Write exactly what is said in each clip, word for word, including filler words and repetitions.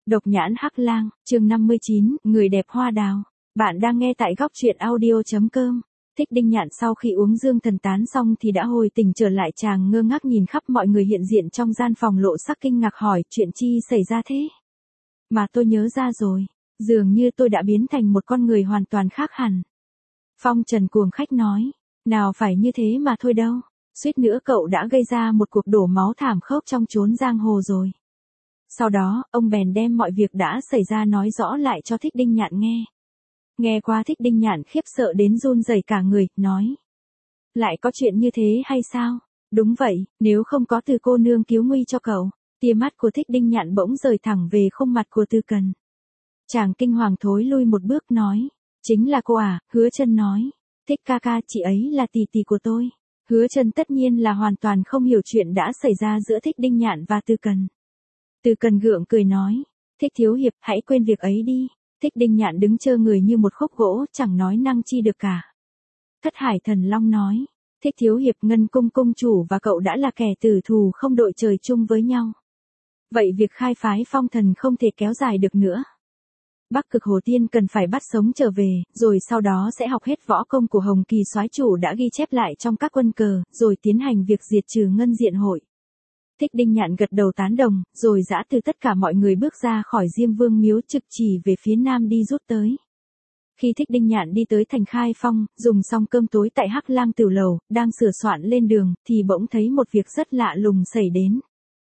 Độc nhãn hắc lang, chương năm mươi chín, người đẹp hoa đào. Bạn đang nghe tại góc truyện audio.com. Thích Đinh Nhạn sau khi uống dương thần tán xong thì đã hồi tỉnh trở lại, chàng ngơ ngác nhìn khắp mọi người hiện diện trong gian phòng, lộ sắc kinh ngạc hỏi chuyện chi xảy ra thế. Mà tôi nhớ ra rồi, dường như tôi đã biến thành một con người hoàn toàn khác hẳn. Phong Trần cuồng khách nói, nào phải như thế mà thôi đâu, suýt nữa cậu đã gây ra một cuộc đổ máu thảm khốc trong chốn giang hồ rồi. Sau đó, ông bèn đem mọi việc đã xảy ra nói rõ lại cho Thích Đinh Nhạn nghe. Nghe qua Thích Đinh Nhạn khiếp sợ đến run rẩy cả người, nói. Lại có chuyện như thế hay sao? Đúng vậy, nếu không có Từ cô nương cứu nguy cho cậu. Tia mắt của Thích Đinh Nhạn bỗng rời thẳng về khuôn mặt của Từ Cần. Chàng kinh hoàng thối lui một bước nói. Chính là cô à, Hứa Chân nói. Thích ca ca, chị ấy là tỷ tỷ của tôi. Hứa Chân tất nhiên là hoàn toàn không hiểu chuyện đã xảy ra giữa Thích Đinh Nhạn và Từ Cần. Từ Cần gượng cười nói, Thích thiếu hiệp, hãy quên việc ấy đi. Thích Đinh Nhạn đứng trơ người như một khúc gỗ, chẳng nói năng chi được cả. Thất Hải Thần Long nói, Thích thiếu hiệp, Ngân Cung cung chủ và cậu đã là kẻ tử thù không đội trời chung với nhau. Vậy việc khai phái phong thần không thể kéo dài được nữa. Bắc Cực Hồ Tiên cần phải bắt sống trở về, rồi sau đó sẽ học hết võ công của Hồng Kỳ soái chủ đã ghi chép lại trong các quân cờ, rồi tiến hành việc diệt trừ Ngân Diện hội. Thích Đinh Nhạn gật đầu tán đồng, rồi dã từ tất cả mọi người bước ra khỏi Diêm Vương miếu, trực chỉ về phía nam đi rút tới. Khi Thích Đinh Nhạn đi tới thành Khai Phong, dùng xong cơm tối tại Hắc Lang Tiểu Lầu, đang sửa soạn lên đường, thì bỗng thấy một việc rất lạ lùng xảy đến.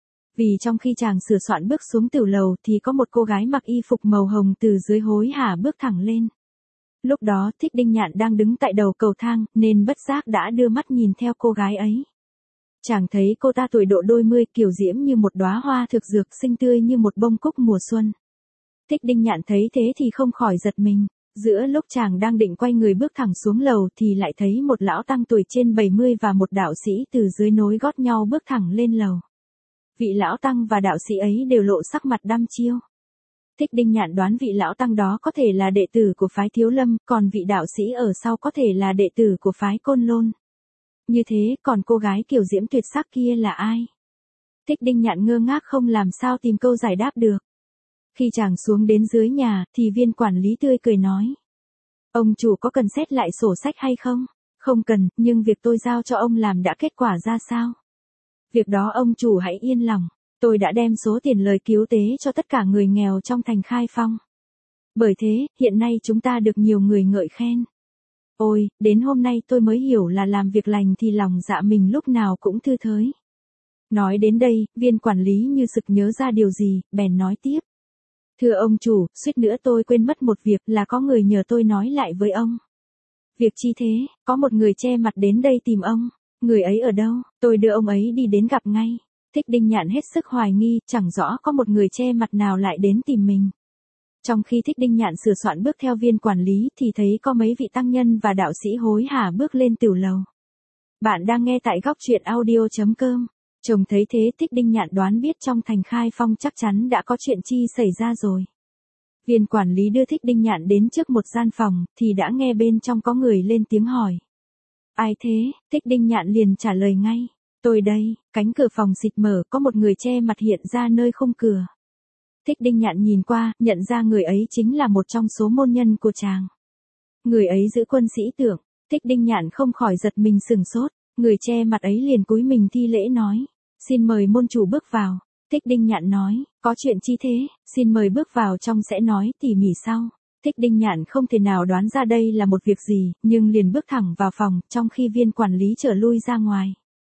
Vì trong khi chàng sửa soạn bước xuống tiểu lầu thì có một cô gái mặc y phục màu hồng từ dưới hối hả bước thẳng lên. Lúc đó Thích Đinh Nhạn đang đứng tại đầu cầu thang, nên bất giác đã đưa mắt nhìn theo cô gái ấy. Chàng thấy cô ta tuổi độ đôi mươi, kiều diễm như một đóa hoa thực dược, xinh tươi như một bông cúc mùa xuân. Thích Đinh Nhạn thấy thế thì không khỏi giật mình. Giữa lúc chàng đang định quay người bước thẳng xuống lầu thì lại thấy một lão tăng tuổi trên bảy mươi và một đạo sĩ từ dưới nối gót nhau bước thẳng lên lầu. Vị lão tăng và đạo sĩ ấy đều lộ sắc mặt đăm chiêu. Thích Đinh Nhạn đoán vị lão tăng đó có thể là đệ tử của phái Thiếu Lâm, còn vị đạo sĩ ở sau có thể là đệ tử của phái Côn Lôn. Như thế, còn cô gái kiều diễm tuyệt sắc kia là ai? Thích Đinh Nhạn ngơ ngác không làm sao tìm câu giải đáp được. Khi chàng xuống đến dưới nhà, thì viên quản lý tươi cười nói. Ông chủ có cần xét lại sổ sách hay không? Không cần, nhưng việc tôi giao cho ông làm đã kết quả ra sao? Việc đó ông chủ hãy yên lòng. Tôi đã đem số tiền lời cứu tế cho tất cả người nghèo trong thành Khai Phong. Bởi thế, hiện nay chúng ta được nhiều người ngợi khen. Ôi, đến hôm nay tôi mới hiểu là làm việc lành thì lòng dạ mình lúc nào cũng thư thới. Nói đến đây, viên quản lý như sực nhớ ra điều gì, bèn nói tiếp. Thưa ông chủ, suýt nữa tôi quên mất một việc, là có người nhờ tôi nói lại với ông. Việc chi thế? Có một người che mặt đến đây tìm ông. Người ấy ở đâu? Tôi đưa ông ấy đi đến gặp ngay. Thích Đinh Nhạn hết sức hoài nghi, chẳng rõ có một người che mặt nào lại đến tìm mình. Trong khi Thích Đinh Nhạn sửa soạn bước theo viên quản lý thì thấy có mấy vị tăng nhân và đạo sĩ hối hả bước lên tiểu lầu. Bạn đang nghe tại góc truyện audio.com. Chồng thấy thế Thích Đinh Nhạn đoán biết trong thành Khai Phong chắc chắn đã có chuyện chi xảy ra rồi. Viên quản lý đưa Thích Đinh Nhạn đến trước một gian phòng, thì đã nghe bên trong có người lên tiếng hỏi. Ai thế? Thích Đinh Nhạn liền trả lời ngay. Tôi đây. Cánh cửa phòng xịt mở, có một người che mặt hiện ra nơi khung cửa. Thích Đinh Nhạn nhìn qua, nhận ra người ấy chính là một trong số môn nhân của chàng. Người ấy giữ quân sĩ tưởng. Thích Đinh Nhạn không khỏi giật mình sừng sốt. Người che mặt ấy liền cúi mình thi lễ nói. Xin mời môn chủ bước vào. Thích Đinh Nhạn nói. Có chuyện chi thế? Xin mời bước vào trong sẽ nói tỉ mỉ sau. Thích Đinh Nhạn không thể nào đoán ra đây là một việc gì, nhưng liền bước thẳng vào phòng, trong khi viên quản lý trở lui ra ngoài.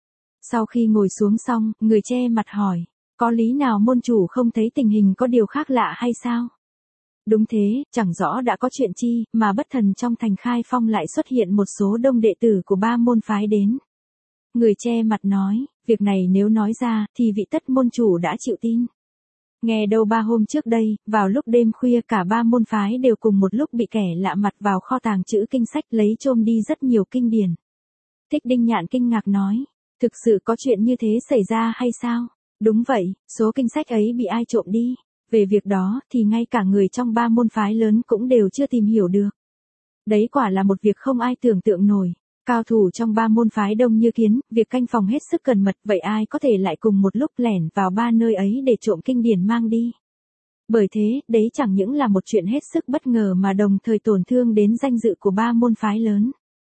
Sau khi ngồi xuống xong, người che mặt hỏi, có lý nào môn chủ không thấy tình hình có điều khác lạ hay sao? Đúng thế, chẳng rõ đã có chuyện chi, mà bất thần trong thành Khai Phong lại xuất hiện một số đông đệ tử của ba môn phái đến. Người che mặt nói, việc này nếu nói ra, thì vị tất môn chủ đã chịu tin. Nghe đâu ba hôm trước đây, vào lúc đêm khuya cả ba môn phái đều cùng một lúc bị kẻ lạ mặt vào kho tàng chữ kinh sách lấy trôm đi rất nhiều kinh điển. Thích Đinh Nhạn kinh ngạc nói, thực sự có chuyện như thế xảy ra hay sao? Đúng vậy, số kinh sách ấy bị ai trộm đi? Về việc đó thì ngay cả người trong ba môn phái lớn cũng đều chưa tìm hiểu được. Đấy quả là một việc không ai tưởng tượng nổi. Cao thủ trong ba môn phái đông như kiến, việc canh phòng hết sức cẩn mật, vậy ai có thể lại cùng một lúc lẻn vào ba nơi ấy để trộm kinh điển mang đi? Bởi thế, đấy chẳng những là một chuyện hết sức bất ngờ mà đồng thời tổn thương đến danh dự của ba môn phái lớn.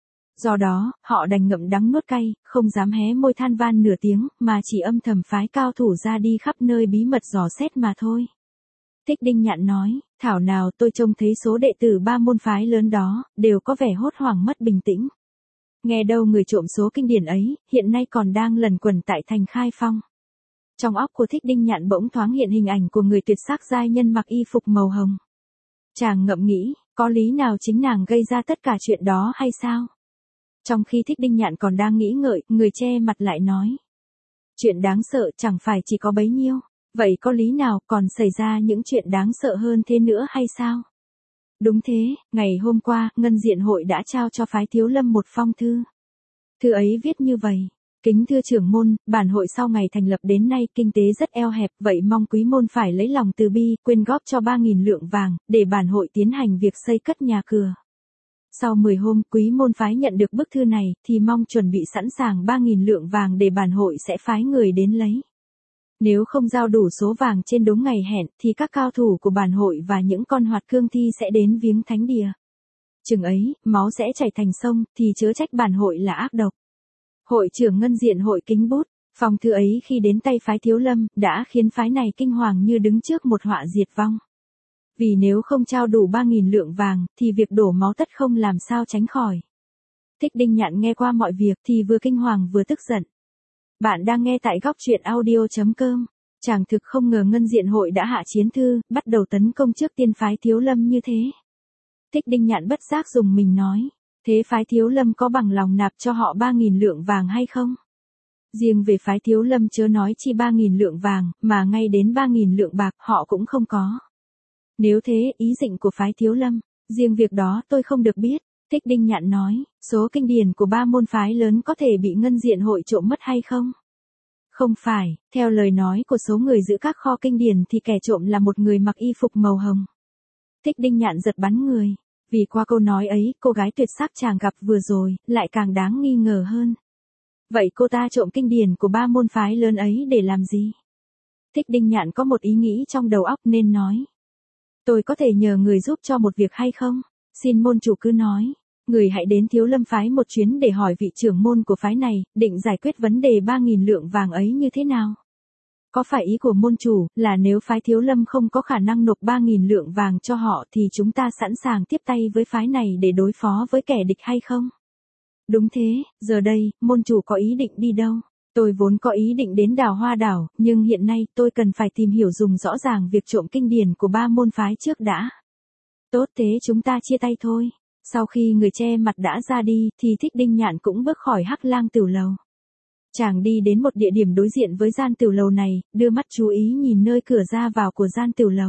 Do đó, họ đành ngậm đắng nuốt cay, không dám hé môi than van nửa tiếng, mà chỉ âm thầm phái cao thủ ra đi khắp nơi bí mật dò xét mà thôi. Thích Đinh Nhạn nói, thảo nào tôi trông thấy số đệ tử ba môn phái lớn đó, đều có vẻ hốt hoảng mất bình tĩnh. Nghe đâu người trộm số kinh điển ấy, hiện nay còn đang lẩn quẩn tại thành Khai Phong. Trong óc của Thích Đinh Nhạn bỗng thoáng hiện hình ảnh của người tuyệt sắc giai nhân mặc y phục màu hồng. Chàng ngẫm nghĩ, có lý nào chính nàng gây ra tất cả chuyện đó hay sao? Trong khi Thích Đinh Nhạn còn đang nghĩ ngợi, người che mặt lại nói. Chuyện đáng sợ chẳng phải chỉ có bấy nhiêu, vậy có lý nào còn xảy ra những chuyện đáng sợ hơn thế nữa hay sao? Đúng thế, ngày hôm qua, Ngân Diện Hội đã trao cho phái Thiếu Lâm một phong thư. Thư ấy viết như vậy. Kính thưa trưởng môn, bản hội sau ngày thành lập đến nay kinh tế rất eo hẹp, vậy mong quý môn phải lấy lòng từ bi, quyên góp cho ba nghìn lượng vàng, để bản hội tiến hành việc xây cất nhà cửa. Sau mười hôm, quý môn phái nhận được bức thư này, thì mong chuẩn bị sẵn sàng ba nghìn lượng vàng để bản hội sẽ phái người đến lấy. Nếu không giao đủ số vàng trên đúng ngày hẹn, thì các cao thủ của bản hội và những con hoạt cương thi sẽ đến viếng thánh địa. Chừng ấy, máu sẽ chảy thành sông, thì chớ trách bản hội là ác độc. Hội trưởng Ngân Diện Hội kính bút, phong thư ấy khi đến tay phái Thiếu Lâm, đã khiến phái này kinh hoàng như đứng trước một họa diệt vong. Vì nếu không trao đủ ba nghìn lượng vàng, thì việc đổ máu tất không làm sao tránh khỏi. Thích Đinh Nhạn nghe qua mọi việc thì vừa kinh hoàng vừa tức giận. Bạn đang nghe tại góc truyện audio chấm com. Chàng thực không ngờ Ngân Diện Hội đã hạ chiến thư, bắt đầu tấn công trước tiên phái Thiếu Lâm như thế. Thích Đinh Nhạn bất giác dùng mình nói. Thế phái Thiếu Lâm có bằng lòng nạp cho họ ba nghìn lượng vàng hay không? Riêng về phái Thiếu Lâm chớ nói chi ba nghìn lượng vàng, mà ngay đến ba nghìn lượng bạc họ cũng không có. Nếu thế, ý định của phái Thiếu Lâm, riêng việc đó tôi không được biết. Thích Đinh Nhạn nói, số kinh điển của ba môn phái lớn có thể bị Ngân Diện Hội trộm mất hay không? Không phải, theo lời nói của số người giữ các kho kinh điển thì kẻ trộm là một người mặc y phục màu hồng. Thích Đinh Nhạn giật bắn người. Vì qua câu nói ấy, cô gái tuyệt sắc chàng gặp vừa rồi, lại càng đáng nghi ngờ hơn. Vậy cô ta trộm kinh điển của ba môn phái lớn ấy để làm gì? Thích Đinh Nhạn có một ý nghĩ trong đầu óc nên nói. Tôi có thể nhờ người giúp cho một việc hay không? Xin môn chủ cứ nói. Người hãy đến Thiếu Lâm phái một chuyến để hỏi vị trưởng môn của phái này, định giải quyết vấn đề ba nghìn lượng vàng ấy như thế nào? Có phải ý của môn chủ là nếu phái Thiếu Lâm không có khả năng nộp ba nghìn lượng vàng cho họ thì chúng ta sẵn sàng tiếp tay với phái này để đối phó với kẻ địch hay không? Đúng thế, giờ đây, môn chủ có ý định đi đâu? Tôi vốn có ý định đến Đào Hoa Đảo, nhưng hiện nay tôi cần phải tìm hiểu dùng rõ ràng việc trộm kinh điển của ba môn phái trước đã. Tốt thế chúng ta chia tay thôi. Sau khi người che mặt đã ra đi thì Thích Đinh Nhạn cũng bước khỏi Hắc Lang Tửu Lầu. Chàng đi đến một địa điểm đối diện với gian tửu lầu này, đưa mắt chú ý nhìn nơi cửa ra vào của gian tửu lầu.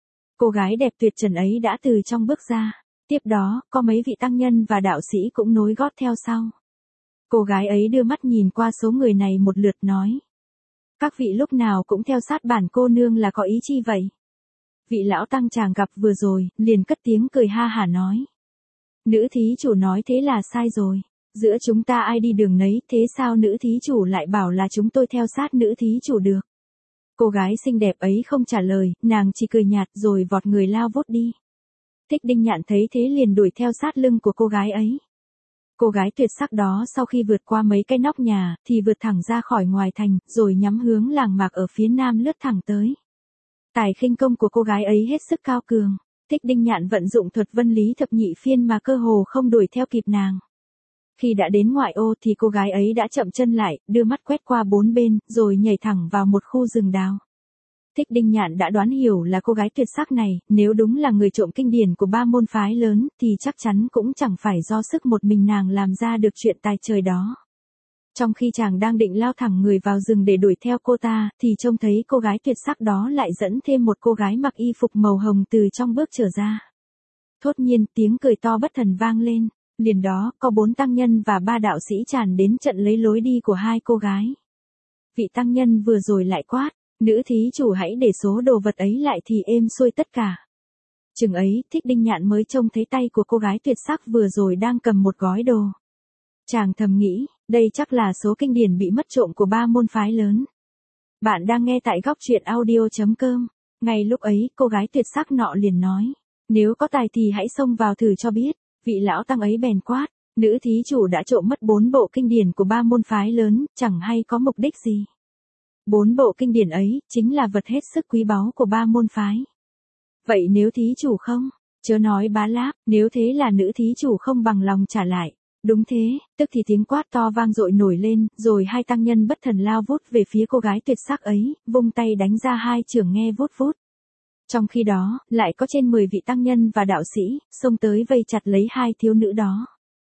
Cô gái đẹp tuyệt trần ấy đã từ trong bước ra. Tiếp đó, có mấy vị tăng nhân và đạo sĩ cũng nối gót theo sau. Cô gái ấy đưa mắt nhìn qua số người này một lượt nói. Các vị lúc nào cũng theo sát bản cô nương là có ý chi vậy? Vị lão tăng chàng gặp vừa rồi, liền cất tiếng cười ha hả nói. Nữ thí chủ nói thế là sai rồi. Giữa chúng ta ai đi đường nấy, thế sao nữ thí chủ lại bảo là chúng tôi theo sát nữ thí chủ được? Cô gái xinh đẹp ấy không trả lời, nàng chỉ cười nhạt rồi vọt người lao vút đi. Thích Đinh Nhạn thấy thế liền đuổi theo sát lưng của cô gái ấy. Cô gái tuyệt sắc đó sau khi vượt qua mấy cái nóc nhà, thì vượt thẳng ra khỏi ngoài thành, rồi nhắm hướng làng mạc ở phía nam lướt thẳng tới. Tài khinh công của cô gái ấy hết sức cao cường. Thích Đinh Nhạn vận dụng thuật vân lý thập nhị phiên mà cơ hồ không đuổi theo kịp nàng. Khi đã đến ngoại ô thì cô gái ấy đã chậm chân lại, đưa mắt quét qua bốn bên, rồi nhảy thẳng vào một khu rừng đào. Thích Đinh Nhạn đã đoán hiểu là cô gái tuyệt sắc này, nếu đúng là người trộm kinh điển của ba môn phái lớn, thì chắc chắn cũng chẳng phải do sức một mình nàng làm ra được chuyện tài trời đó. Trong khi chàng đang định lao thẳng người vào rừng để đuổi theo cô ta, thì trông thấy cô gái tuyệt sắc đó lại dẫn thêm một cô gái mặc y phục màu hồng từ trong bước trở ra. Thốt nhiên, tiếng cười to bất thần vang lên. Liền đó, có bốn tăng nhân và ba đạo sĩ tràn đến trận lấy lối đi của hai cô gái. Vị tăng nhân vừa rồi lại quát, nữ thí chủ hãy để số đồ vật ấy lại thì êm xuôi tất cả. Chừng ấy, Thích Đinh Nhạn mới trông thấy tay của cô gái tuyệt sắc vừa rồi đang cầm một gói đồ. Chàng thầm nghĩ, đây chắc là số kinh điển bị mất trộm của ba môn phái lớn. Bạn đang nghe tại góc truyện audio chấm com. Ngay lúc ấy, cô gái tuyệt sắc nọ liền nói, nếu có tài thì hãy xông vào thử cho biết. Vị lão tăng ấy bèn quát, nữ thí chủ đã trộm mất bốn bộ kinh điển của ba môn phái lớn, chẳng hay có mục đích gì. Bốn bộ kinh điển ấy, chính là vật hết sức quý báu của ba môn phái. Vậy nếu thí chủ không, chớ nói bá láp, nếu thế là nữ thí chủ không bằng lòng trả lại. Đúng thế, tức thì tiếng quát to vang dội nổi lên, rồi hai tăng nhân bất thần lao vút về phía cô gái tuyệt sắc ấy, vung tay đánh ra hai chưởng nghe vút vút. Trong khi đó, lại có trên mười vị tăng nhân và đạo sĩ, xông tới vây chặt lấy hai thiếu nữ đó.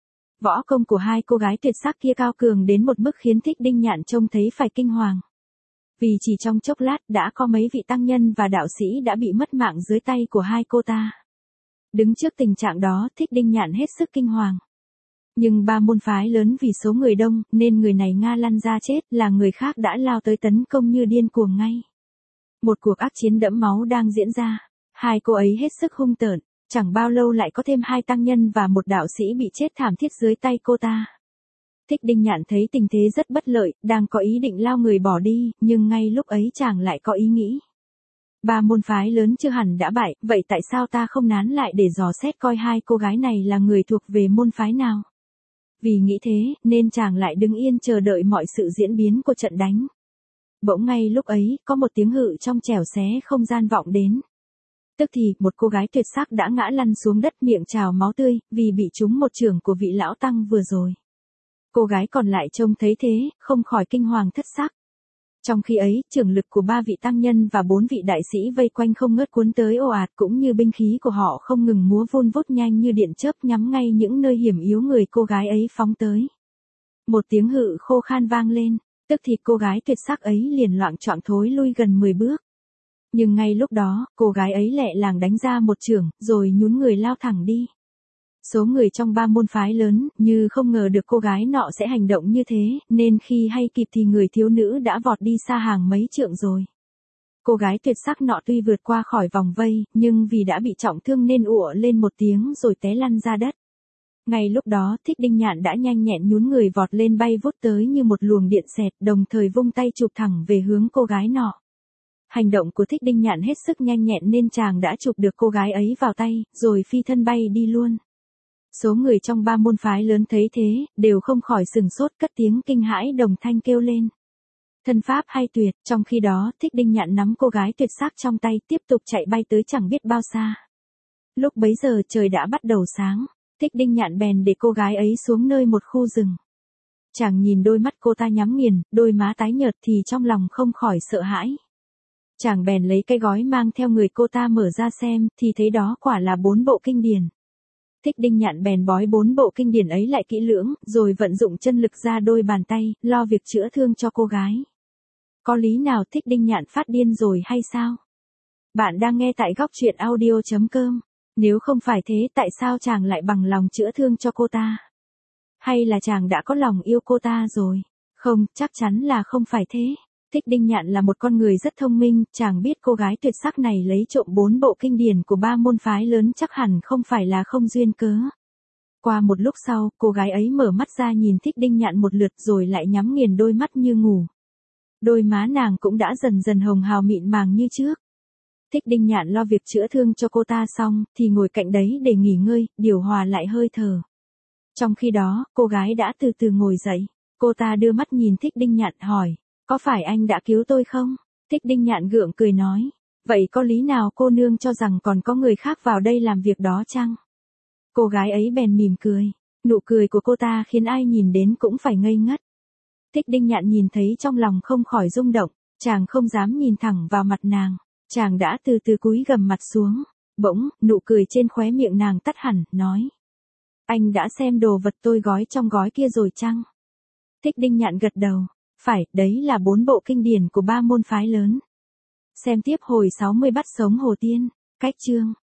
Võ công của hai cô gái tuyệt sắc kia cao cường đến một mức khiến Thích Đinh Nhạn trông thấy phải kinh hoàng. Vì chỉ trong chốc lát đã có mấy vị tăng nhân và đạo sĩ đã bị mất mạng dưới tay của hai cô ta. Đứng trước tình trạng đó, Thích Đinh Nhạn hết sức kinh hoàng. Nhưng ba môn phái lớn vì số người đông, nên người này ngã lăn ra chết, là người khác đã lao tới tấn công như điên cuồng ngay. Một cuộc ác chiến đẫm máu đang diễn ra. Hai cô ấy hết sức hung tợn, chẳng bao lâu lại có thêm hai tăng nhân và một đạo sĩ bị chết thảm thiết dưới tay cô ta. Thích Đinh Nhạn thấy tình thế rất bất lợi, đang có ý định lao người bỏ đi, nhưng ngay lúc ấy chàng lại có ý nghĩ. Ba môn phái lớn chưa hẳn đã bại, vậy tại sao ta không nán lại để dò xét coi hai cô gái này là người thuộc về môn phái nào? Vì nghĩ thế, nên chàng lại đứng yên chờ đợi mọi sự diễn biến của trận đánh. Bỗng ngay lúc ấy, có một tiếng hự trong trẻo xé không gian vọng đến. Tức thì, một cô gái tuyệt sắc đã ngã lăn xuống đất miệng trào máu tươi, vì bị trúng một chưởng của vị lão tăng vừa rồi. Cô gái còn lại trông thấy thế, không khỏi kinh hoàng thất sắc. Trong khi ấy, chưởng lực của ba vị tăng nhân và bốn vị đại sĩ vây quanh không ngớt cuốn tới ồ ạt, cũng như binh khí của họ không ngừng múa vun vút nhanh như điện chớp nhắm ngay những nơi hiểm yếu người cô gái ấy phóng tới. Một tiếng hự khô khan vang lên, tức thì cô gái tuyệt sắc ấy liền loạng choạng thối lui gần mười bước. Nhưng ngay lúc đó, cô gái ấy lẹ làng đánh ra một chưởng, rồi nhún người lao thẳng đi. Số người trong ba môn phái lớn, như không ngờ được cô gái nọ sẽ hành động như thế, nên khi hay kịp thì người thiếu nữ đã vọt đi xa hàng mấy trượng rồi. Cô gái tuyệt sắc nọ tuy vượt qua khỏi vòng vây, nhưng vì đã bị trọng thương nên ụa lên một tiếng rồi té lăn ra đất. Ngay lúc đó, Thích Đinh Nhạn đã nhanh nhẹn nhún người vọt lên bay vút tới như một luồng điện xẹt, đồng thời vung tay chụp thẳng về hướng cô gái nọ. Hành động của Thích Đinh Nhạn hết sức nhanh nhẹn nên chàng đã chụp được cô gái ấy vào tay, rồi phi thân bay đi luôn. Số người trong ba môn phái lớn thấy thế, đều không khỏi sừng sốt cất tiếng kinh hãi đồng thanh kêu lên. Thân pháp hay tuyệt, trong khi đó, Thích Đinh Nhạn nắm cô gái tuyệt sắc trong tay tiếp tục chạy bay tới chẳng biết bao xa. Lúc bấy giờ trời đã bắt đầu sáng, Thích Đinh Nhạn bèn để cô gái ấy xuống nơi một khu rừng. Chàng nhìn đôi mắt cô ta nhắm nghiền, đôi má tái nhợt thì trong lòng không khỏi sợ hãi. Chàng bèn lấy cái gói mang theo người cô ta mở ra xem, thì thấy đó quả là bốn bộ kinh điển. Thích Đinh Nhạn bèn bói bốn bộ kinh điển ấy lại kỹ lưỡng, rồi vận dụng chân lực ra đôi bàn tay, lo việc chữa thương cho cô gái. Có lý nào Thích Đinh Nhạn phát điên rồi hay sao? Bạn đang nghe tại góc truyện audio chấm com. Nếu không phải thế tại sao chàng lại bằng lòng chữa thương cho cô ta? Hay là chàng đã có lòng yêu cô ta rồi? Không, chắc chắn là không phải thế. Thích Đinh Nhạn là một con người rất thông minh, chàng biết cô gái tuyệt sắc này lấy trộm bốn bộ kinh điển của ba môn phái lớn chắc hẳn không phải là không duyên cớ. Qua một lúc sau, cô gái ấy mở mắt ra nhìn Thích Đinh Nhạn một lượt rồi lại nhắm nghiền đôi mắt như ngủ. Đôi má nàng cũng đã dần dần hồng hào mịn màng như trước. Thích Đinh Nhạn lo việc chữa thương cho cô ta xong, thì ngồi cạnh đấy để nghỉ ngơi, điều hòa lại hơi thở. Trong khi đó, cô gái đã từ từ ngồi dậy. Cô ta đưa mắt nhìn Thích Đinh Nhạn hỏi, có phải anh đã cứu tôi không? Thích Đinh Nhạn gượng cười nói, vậy có lý nào cô nương cho rằng còn có người khác vào đây làm việc đó chăng? Cô gái ấy bèn mỉm cười, nụ cười của cô ta khiến ai nhìn đến cũng phải ngây ngất. Thích Đinh Nhạn nhìn thấy trong lòng không khỏi rung động, chàng không dám nhìn thẳng vào mặt nàng, chàng đã từ từ cúi gằm mặt xuống, bỗng, nụ cười trên khóe miệng nàng tắt hẳn, nói, anh đã xem đồ vật tôi gói trong gói kia rồi chăng? Thích Đinh Nhạn gật đầu, phải, đấy là bốn bộ kinh điển của ba môn phái lớn. Xem tiếp hồi sáu mươi bắt sống Hồ Tiên, cách chương.